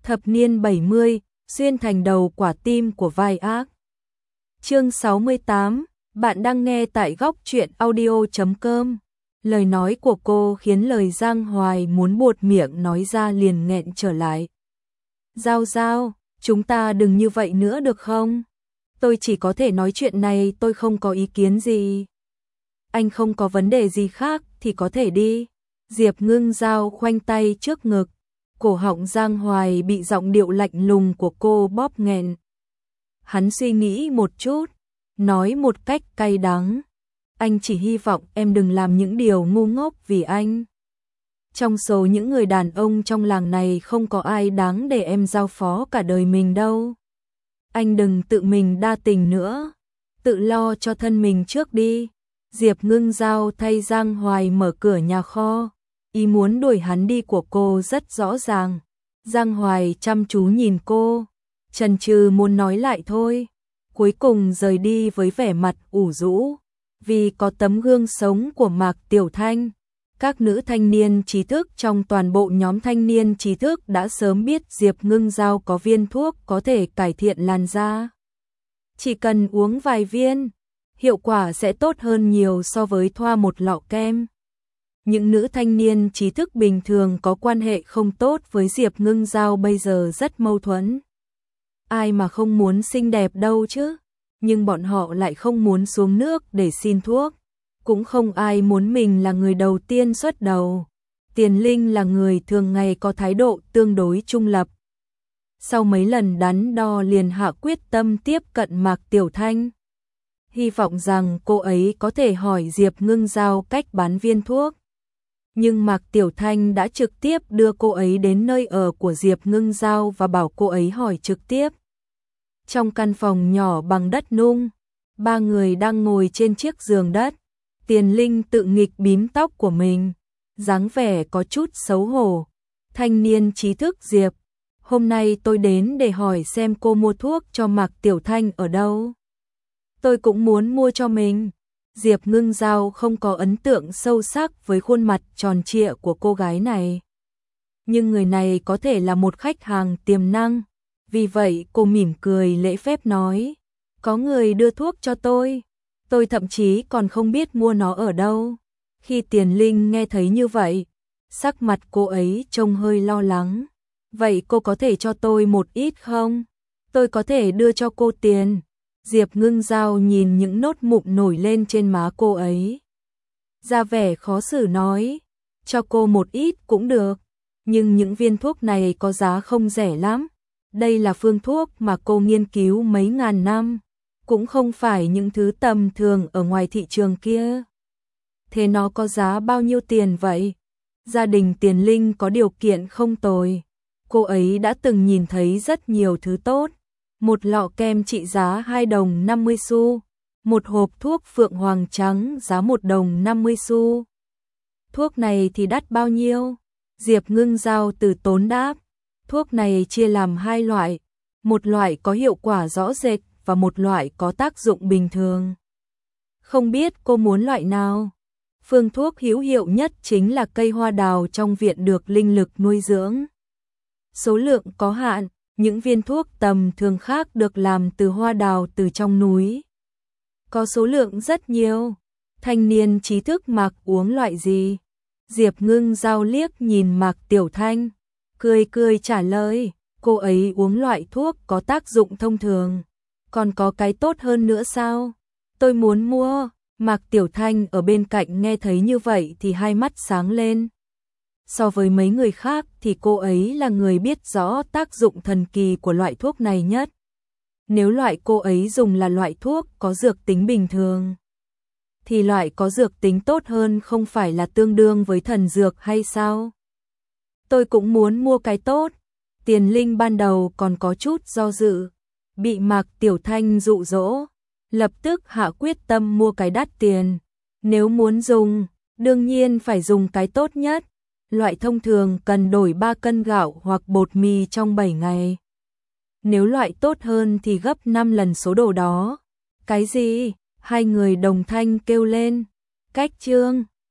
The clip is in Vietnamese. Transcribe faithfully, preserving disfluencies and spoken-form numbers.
Thập niên bảy mươi, xuyên thành đầu quả tim của vai ác. Chương sáu mươi tám, bạn đang nghe tại góc truyện audio chấm com. Lời nói của cô khiến lời Giang Hoài muốn buột miệng nói ra liền nghẹn trở lại. Giao Giao, chúng ta đừng như vậy nữa được không? Tôi chỉ có thể nói chuyện này, tôi không có ý kiến gì. Anh không có vấn đề gì khác thì có thể đi. Diệp Ngưng Giao khoanh tay trước ngực. Cổ họng Giang Hoài bị giọng điệu lạnh lùng của cô bóp nghẹn. Hắn suy nghĩ một chút, nói một cách cay đắng. Anh chỉ hy vọng em đừng làm những điều ngu ngốc vì anh. Trong số những người đàn ông trong làng này không có ai đáng để em giao phó cả đời mình đâu. Anh đừng tự mình đa tình nữa, tự lo cho thân mình trước đi. Diệp Ngưng Giao thay Giang Hoài mở cửa nhà kho. Ý muốn đuổi hắn đi của cô rất rõ ràng. Giang Hoài chăm chú nhìn cô, chần chừ muốn nói lại thôi, cuối cùng rời đi với vẻ mặt ủ rũ. Vì có tấm gương sống của Mạc Tiểu Thanh, các nữ thanh niên trí thức trong toàn bộ nhóm thanh niên trí thức đã sớm biết Diệp Ngưng Giao có viên thuốc có thể cải thiện làn da. Chỉ cần uống vài viên, hiệu quả sẽ tốt hơn nhiều so với thoa một lọ kem. Những nữ thanh niên trí thức bình thường có quan hệ không tốt với Diệp Ngưng Giao bây giờ rất mâu thuẫn. Ai mà không muốn xinh đẹp đâu chứ, nhưng bọn họ lại không muốn xuống nước để xin thuốc. Cũng không ai muốn mình là người đầu tiên xuất đầu. Tiền Linh là người thường ngày có thái độ tương đối trung lập. Sau mấy lần đắn đo liền hạ quyết tâm tiếp cận Mạc Tiểu Thanh. Hy vọng rằng cô ấy có thể hỏi Diệp Ngưng Giao cách bán viên thuốc. Nhưng Mạc Tiểu Thanh đã trực tiếp đưa cô ấy đến nơi ở của Diệp Ngưng Giao và bảo cô ấy hỏi trực tiếp. Trong căn phòng nhỏ bằng đất nung, ba người đang ngồi trên chiếc giường đất. Tiền Linh tự nghịch bím tóc của mình, dáng vẻ có chút xấu hổ. Thanh niên trí thức Diệp, hôm nay tôi đến để hỏi xem cô mua thuốc cho Mạc Tiểu Thanh ở đâu. Tôi cũng muốn mua cho mình. Diệp Ngưng Giao không có ấn tượng sâu sắc với khuôn mặt tròn trịa của cô gái này. Nhưng người này có thể là một khách hàng tiềm năng. Vì vậy cô mỉm cười lễ phép nói, có người đưa thuốc cho tôi. Tôi thậm chí còn không biết mua nó ở đâu. Khi Tiền Linh nghe thấy như vậy, sắc mặt cô ấy trông hơi lo lắng. Vậy cô có thể cho tôi một ít không? Tôi có thể đưa cho cô tiền. Diệp Ngưng Giao nhìn những nốt mụn nổi lên trên má cô ấy, ra vẻ khó xử nói, cho cô một ít cũng được, nhưng những viên thuốc này có giá không rẻ lắm. Đây là phương thuốc mà cô nghiên cứu mấy ngàn năm, cũng không phải những thứ tầm thường ở ngoài thị trường kia. Thế nó có giá bao nhiêu tiền vậy? Gia đình Tiền Linh có điều kiện không tồi, cô ấy đã từng nhìn thấy rất nhiều thứ tốt. Một lọ kem trị giá hai đồng năm mươi xu, một hộp thuốc Phượng Hoàng trắng giá một đồng năm mươi xu. Thuốc này thì đắt bao nhiêu? Diệp Ngưng Giao từ tốn đáp, thuốc này chia làm hai loại, một loại có hiệu quả rõ rệt và một loại có tác dụng bình thường. Không biết cô muốn loại nào? Phương thuốc hữu hiệu nhất chính là cây hoa đào trong viện được linh lực nuôi dưỡng. Số lượng có hạn. Những viên thuốc tầm thường khác được làm từ hoa đào từ trong núi. Có số lượng rất nhiều. Thanh niên trí thức Mạc uống loại gì? Diệp Ngưng Giao liếc nhìn Mạc Tiểu Thanh, cười cười trả lời, cô ấy uống loại thuốc có tác dụng thông thường. Còn có cái tốt hơn nữa sao? Tôi muốn mua. Mạc Tiểu Thanh ở bên cạnh nghe thấy như vậy thì hai mắt sáng lên. So với mấy người khác thì cô ấy là người biết rõ tác dụng thần kỳ của loại thuốc này nhất. Nếu loại cô ấy dùng là loại thuốc có dược tính bình thường, thì loại có dược tính tốt hơn không phải là tương đương với thần dược hay sao? Tôi cũng muốn mua cái tốt. Tiền Linh ban đầu còn có chút do dự, bị Mạc Tiểu Thanh dụ dỗ, lập tức hạ quyết tâm mua cái đắt tiền. Nếu muốn dùng, đương nhiên phải dùng cái tốt nhất. Loại thông thường cần đổi ba cân gạo hoặc bột mì trong bảy ngày. Nếu loại tốt hơn thì gấp năm lần số đồ đó. Cái gì? Hai người đồng thanh kêu lên. Cách chương